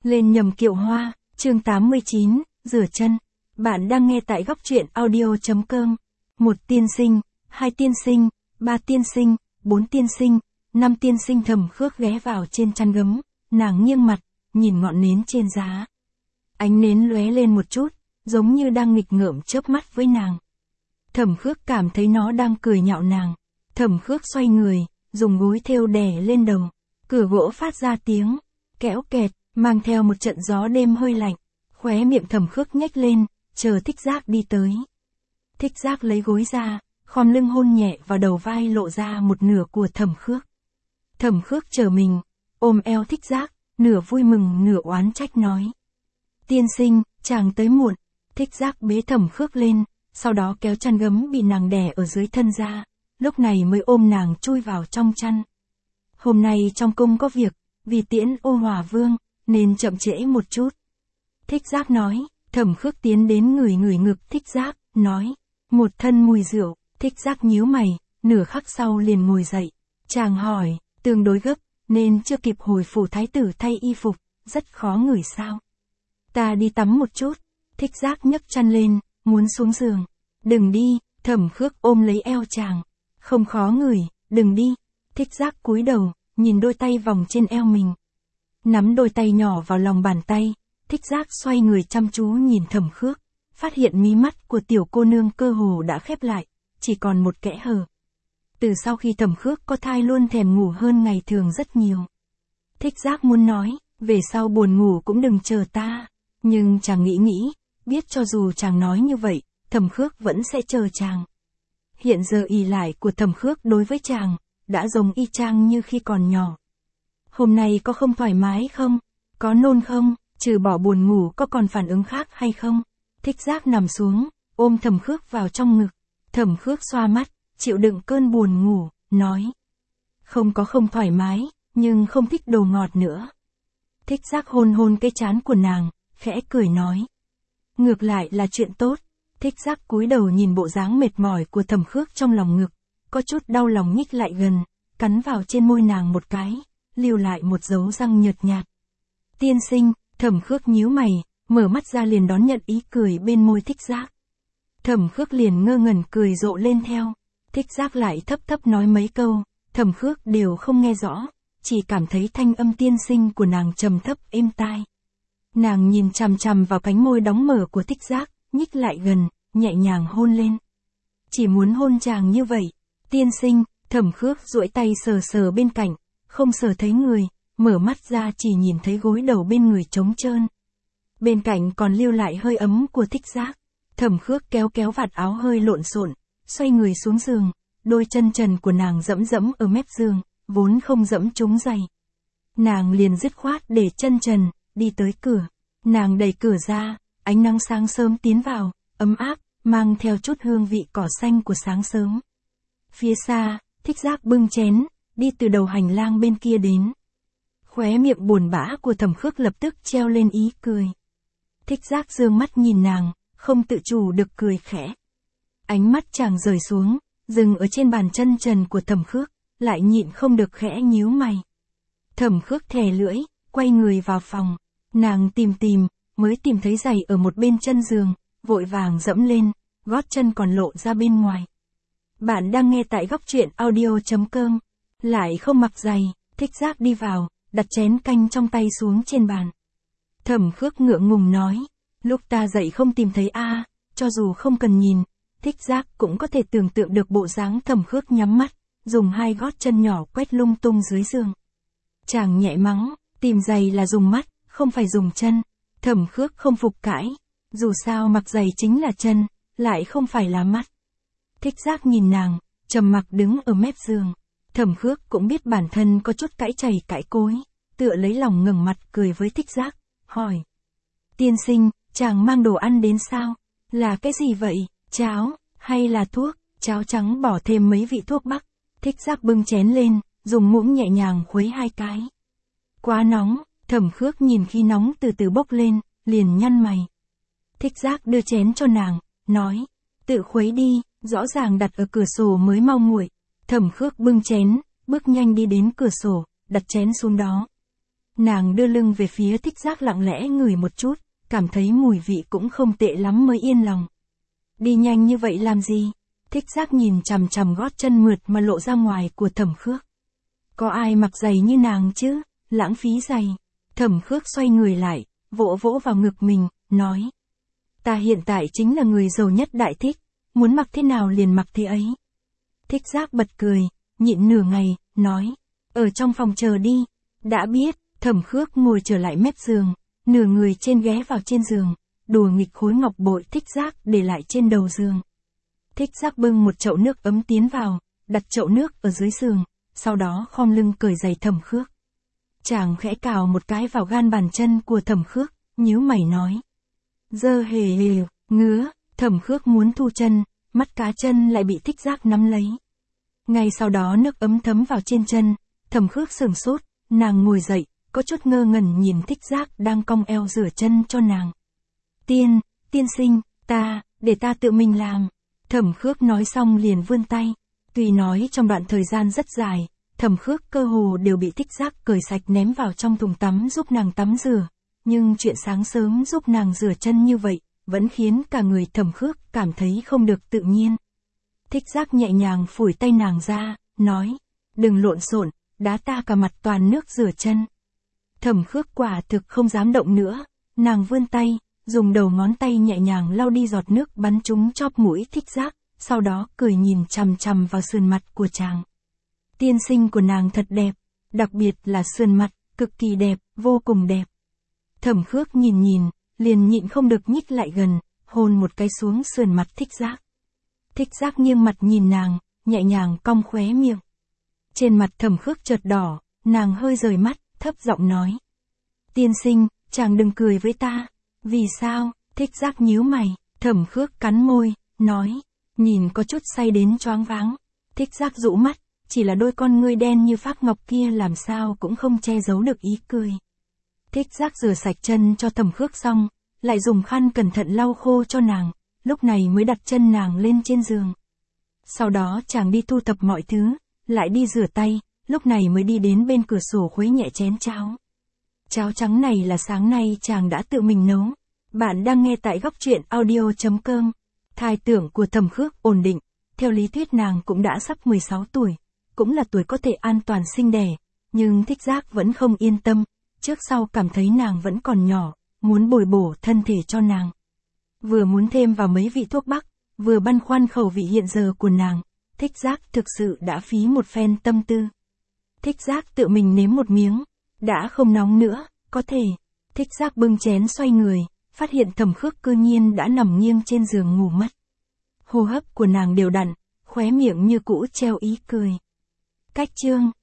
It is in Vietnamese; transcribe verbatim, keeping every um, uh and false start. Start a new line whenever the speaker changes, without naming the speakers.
Lên nhầm kiệu hoa, chương tám mươi chín, rửa chân. Bạn đang nghe tại góc truyện audio.com. Một tiên sinh, hai tiên sinh, ba tiên sinh, bốn tiên sinh, năm tiên sinh. Thẩm Khước ghé vào trên chăn gấm, nàng nghiêng mặt, nhìn ngọn nến trên giá. Ánh nến lóe lên một chút, giống như đang nghịch ngợm chớp mắt với nàng. Thẩm Khước cảm thấy nó đang cười nhạo nàng. Thẩm Khước xoay người, dùng gối thêu đè lên đầu. Cửa gỗ phát ra tiếng kéo kẹt, mang theo một trận gió đêm hơi lạnh. Khóe miệng Thẩm Khước nhếch lên, chờ Thích Giác đi tới. Thích Giác lấy gối ra, khom lưng hôn nhẹ vào đầu vai lộ ra một nửa của Thẩm Khước. Thẩm Khước chờ mình, ôm eo Thích Giác, nửa vui mừng nửa oán trách nói: Tiên sinh, chàng tới muộn. Thích Giác bế Thẩm Khước lên, sau đó kéo chăn gấm bị nàng đè ở dưới thân ra, lúc này mới ôm nàng chui vào trong chăn. Hôm nay trong cung có việc, vì tiễn Ô Hòa Vương, nên chậm trễ một chút. Thích Giác nói. Thẩm Khước tiến đến ngửi ngửi ngực Thích Giác, nói: Một thân mùi rượu. Thích Giác nhíu mày, nửa khắc sau liền ngồi dậy. Chàng hỏi, tương đối gấp, nên chưa kịp hồi phủ thái tử thay y phục, rất khó ngửi sao? Ta đi tắm một chút. Thích Giác nhấc chăn lên, muốn xuống giường. Đừng đi. Thẩm Khước ôm lấy eo chàng. Không khó ngửi, đừng đi. Thích Giác cúi đầu, nhìn đôi tay vòng trên eo mình. Nắm đôi tay nhỏ vào lòng bàn tay, Thích Giác xoay người chăm chú nhìn Thẩm Khước, phát hiện mí mắt của tiểu cô nương cơ hồ đã khép lại, chỉ còn một kẽ hở. Từ sau khi Thẩm Khước có thai luôn thèm ngủ hơn ngày thường rất nhiều. Thích Giác muốn nói, về sau buồn ngủ cũng đừng chờ ta, nhưng chàng nghĩ nghĩ, biết cho dù chàng nói như vậy, Thẩm Khước vẫn sẽ chờ chàng. Hiện giờ ỷ lại của Thẩm Khước đối với chàng, đã giống y chang như khi còn nhỏ. Hôm nay có không thoải mái không? Có nôn không? Trừ bỏ buồn ngủ có còn phản ứng khác hay không? Thích Giác nằm xuống, ôm Thẩm Khước vào trong ngực. Thẩm Khước xoa mắt, chịu đựng cơn buồn ngủ, nói: Không có không thoải mái, nhưng không thích đồ ngọt nữa. Thích Giác hôn hôn cái trán của nàng, khẽ cười nói: Ngược lại là chuyện tốt. Thích Giác cúi đầu nhìn bộ dáng mệt mỏi của Thẩm Khước trong lòng ngực, có chút đau lòng nhích lại gần, cắn vào trên môi nàng một cái, lưu lại một dấu răng nhợt nhạt. Tiên sinh. Thẩm Khước nhíu mày, mở mắt ra liền đón nhận ý cười bên môi Thích Giác. Thẩm Khước liền ngơ ngẩn cười rộ lên theo. Thích Giác lại thấp thấp nói mấy câu, Thẩm Khước đều không nghe rõ, chỉ cảm thấy thanh âm tiên sinh của nàng trầm thấp êm tai. Nàng nhìn chằm chằm vào cánh môi đóng mở của Thích Giác, nhích lại gần, nhẹ nhàng hôn lên. Chỉ muốn hôn chàng như vậy. Tiên sinh. Thẩm Khước duỗi tay sờ sờ bên cạnh, không sờ thấy người, mở mắt ra chỉ nhìn thấy gối đầu bên người trống trơn. Bên cạnh còn lưu lại hơi ấm của Thích Giác. Thẩm Khước kéo kéo vạt áo hơi lộn xộn, xoay người xuống giường, đôi chân trần của nàng dẫm dẫm ở mép giường, vốn không dẫm trúng giày. Nàng liền dứt khoát để chân trần, đi tới cửa. Nàng đẩy cửa ra, ánh nắng sáng sớm tiến vào, ấm áp, mang theo chút hương vị cỏ xanh của sáng sớm. Phía xa, Thích Giác bưng chén, đi từ đầu hành lang bên kia đến. Khóe miệng buồn bã của Thẩm Khước lập tức treo lên ý cười. Thích Giác dương mắt nhìn nàng, không tự chủ được cười khẽ. Ánh mắt chàng rời xuống, dừng ở trên bàn chân trần của Thẩm Khước, lại nhịn không được khẽ nhíu mày. Thẩm Khước thè lưỡi, quay người vào phòng. Nàng tìm tìm, mới tìm thấy giày ở một bên chân giường, vội vàng dẫm lên, gót chân còn lộ ra bên ngoài. Bạn đang nghe tại góc truyện audio.com. Lại không mặc giày, Thích Giác đi vào, đặt chén canh trong tay xuống trên bàn. Thẩm Khước ngượng ngùng nói: Lúc ta dậy không tìm thấy a, à, cho dù không cần nhìn, Thích Giác cũng có thể tưởng tượng được bộ dáng Thẩm Khước nhắm mắt, dùng hai gót chân nhỏ quét lung tung dưới giường. Chàng nhẹ mắng: Tìm giày là dùng mắt, không phải dùng chân. Thẩm Khước không phục cãi, dù sao mặc giày chính là chân, lại không phải là mắt. Thích Giác nhìn nàng, trầm mặc đứng ở mép giường. Thẩm Khước cũng biết bản thân có chút cãi chày cãi cối, tựa lấy lòng ngẩng mặt cười với Thích Giác, hỏi: Tiên sinh, chàng mang đồ ăn đến sao? Là cái gì vậy? Cháo, hay là thuốc? Cháo trắng bỏ thêm mấy vị thuốc bắc. Thích Giác bưng chén lên, dùng muỗng nhẹ nhàng khuấy hai cái. Quá nóng. Thẩm Khước nhìn khi nóng từ từ bốc lên, liền nhăn mày. Thích Giác đưa chén cho nàng, nói: Tự khuấy đi, rõ ràng đặt ở cửa sổ mới mau nguội. Thẩm Khước bưng chén, bước nhanh đi đến cửa sổ, đặt chén xuống đó. Nàng đưa lưng về phía Thích Giác lặng lẽ ngửi một chút, cảm thấy mùi vị cũng không tệ lắm mới yên lòng. Đi nhanh như vậy làm gì? Thích Giác nhìn chằm chằm gót chân mượt mà lộ ra ngoài của Thẩm Khước. Có ai mặc giày như nàng chứ? Lãng phí giày. Thẩm Khước xoay người lại, vỗ vỗ vào ngực mình, nói. Ta hiện tại chính là người giàu nhất Đại Thích, muốn mặc thế nào liền mặc thế ấy. Thích Giác bật cười, nhịn nửa ngày, nói. Ở trong phòng chờ đi. Đã biết. Thẩm Khước ngồi trở lại mép giường, nửa người trên ghé vào trên giường, đùa nghịch khối ngọc bội Thích Giác để lại trên đầu giường. Thích Giác bưng một chậu nước ấm tiến vào, đặt chậu nước ở dưới giường, sau đó khom lưng cởi giày Thẩm Khước. Chàng khẽ cào một cái vào gan bàn chân của Thẩm Khước, nhíu mày nói. Dơ hề hề, ngứa. Thẩm Khước muốn thu chân, mắt cá chân lại bị Thích Giác nắm lấy. Ngay sau đó nước ấm thấm vào trên chân, Thẩm Khước sửng sốt, nàng ngồi dậy, có chút ngơ ngẩn nhìn Thích Giác đang cong eo rửa chân cho nàng. Tiên, tiên sinh, ta, để ta tự mình làm. Thẩm Khước nói xong liền vươn tay. Tuy nói trong đoạn thời gian rất dài, Thẩm Khước cơ hồ đều bị Thích Giác cởi sạch ném vào trong thùng tắm giúp nàng tắm rửa, nhưng chuyện sáng sớm giúp nàng rửa chân như vậy, vẫn khiến cả người Thẩm Khước cảm thấy không được tự nhiên. Thích Giác nhẹ nhàng phủi tay nàng ra, nói, đừng lộn xộn, đá ta cả mặt toàn nước rửa chân. Thẩm Khước quả thực không dám động nữa, nàng vươn tay, dùng đầu ngón tay nhẹ nhàng lau đi giọt nước bắn trúng chóp mũi Thích Giác, sau đó cười nhìn chằm chằm vào sườn mặt của chàng. Tiên sinh của nàng thật đẹp, đặc biệt là sườn mặt, cực kỳ đẹp, vô cùng đẹp. Thẩm Khước nhìn nhìn, liền nhịn không được nhích lại gần, hôn một cái xuống sườn mặt Thích Giác. Thích Giác nghiêng mặt nhìn nàng, nhẹ nhàng cong khóe miệng. Trên mặt Thẩm Khước chợt đỏ, nàng hơi rời mắt, thấp giọng nói. Tiên sinh, chàng đừng cười với ta. Vì sao? Thích Giác nhíu mày, Thẩm Khước cắn môi, nói. Nhìn có chút say đến choáng váng. Thích Giác rũ mắt, chỉ là đôi con ngươi đen như phác ngọc kia làm sao cũng không che giấu được ý cười. Thích Giác rửa sạch chân cho Thẩm Khước xong, lại dùng khăn cẩn thận lau khô cho nàng, lúc này mới đặt chân nàng lên trên giường. Sau đó chàng đi thu thập mọi thứ, lại đi rửa tay, lúc này mới đi đến bên cửa sổ khuấy nhẹ chén cháo. Cháo trắng này là sáng nay chàng đã tự mình nấu. Bạn đang nghe tại góc truyện audio chấm com. Thai tưởng của Thẩm Khước ổn định, theo lý thuyết nàng cũng đã sắp mười sáu tuổi, cũng là tuổi có thể an toàn sinh đẻ, nhưng Thích Giác vẫn không yên tâm, trước sau cảm thấy nàng vẫn còn nhỏ, muốn bồi bổ thân thể cho nàng. Vừa muốn thêm vào mấy vị thuốc bắc, vừa băn khoăn khẩu vị hiện giờ của nàng, Thích Giác thực sự đã phí một phen tâm tư. Thích Giác tự mình nếm một miếng, đã không nóng nữa, có thể. Thích Giác bưng chén xoay người, phát hiện Thẩm Khước cư nhiên đã nằm nghiêng trên giường ngủ mất. Hô hấp của nàng đều đặn, khóe miệng như cũ treo ý cười. Cách chương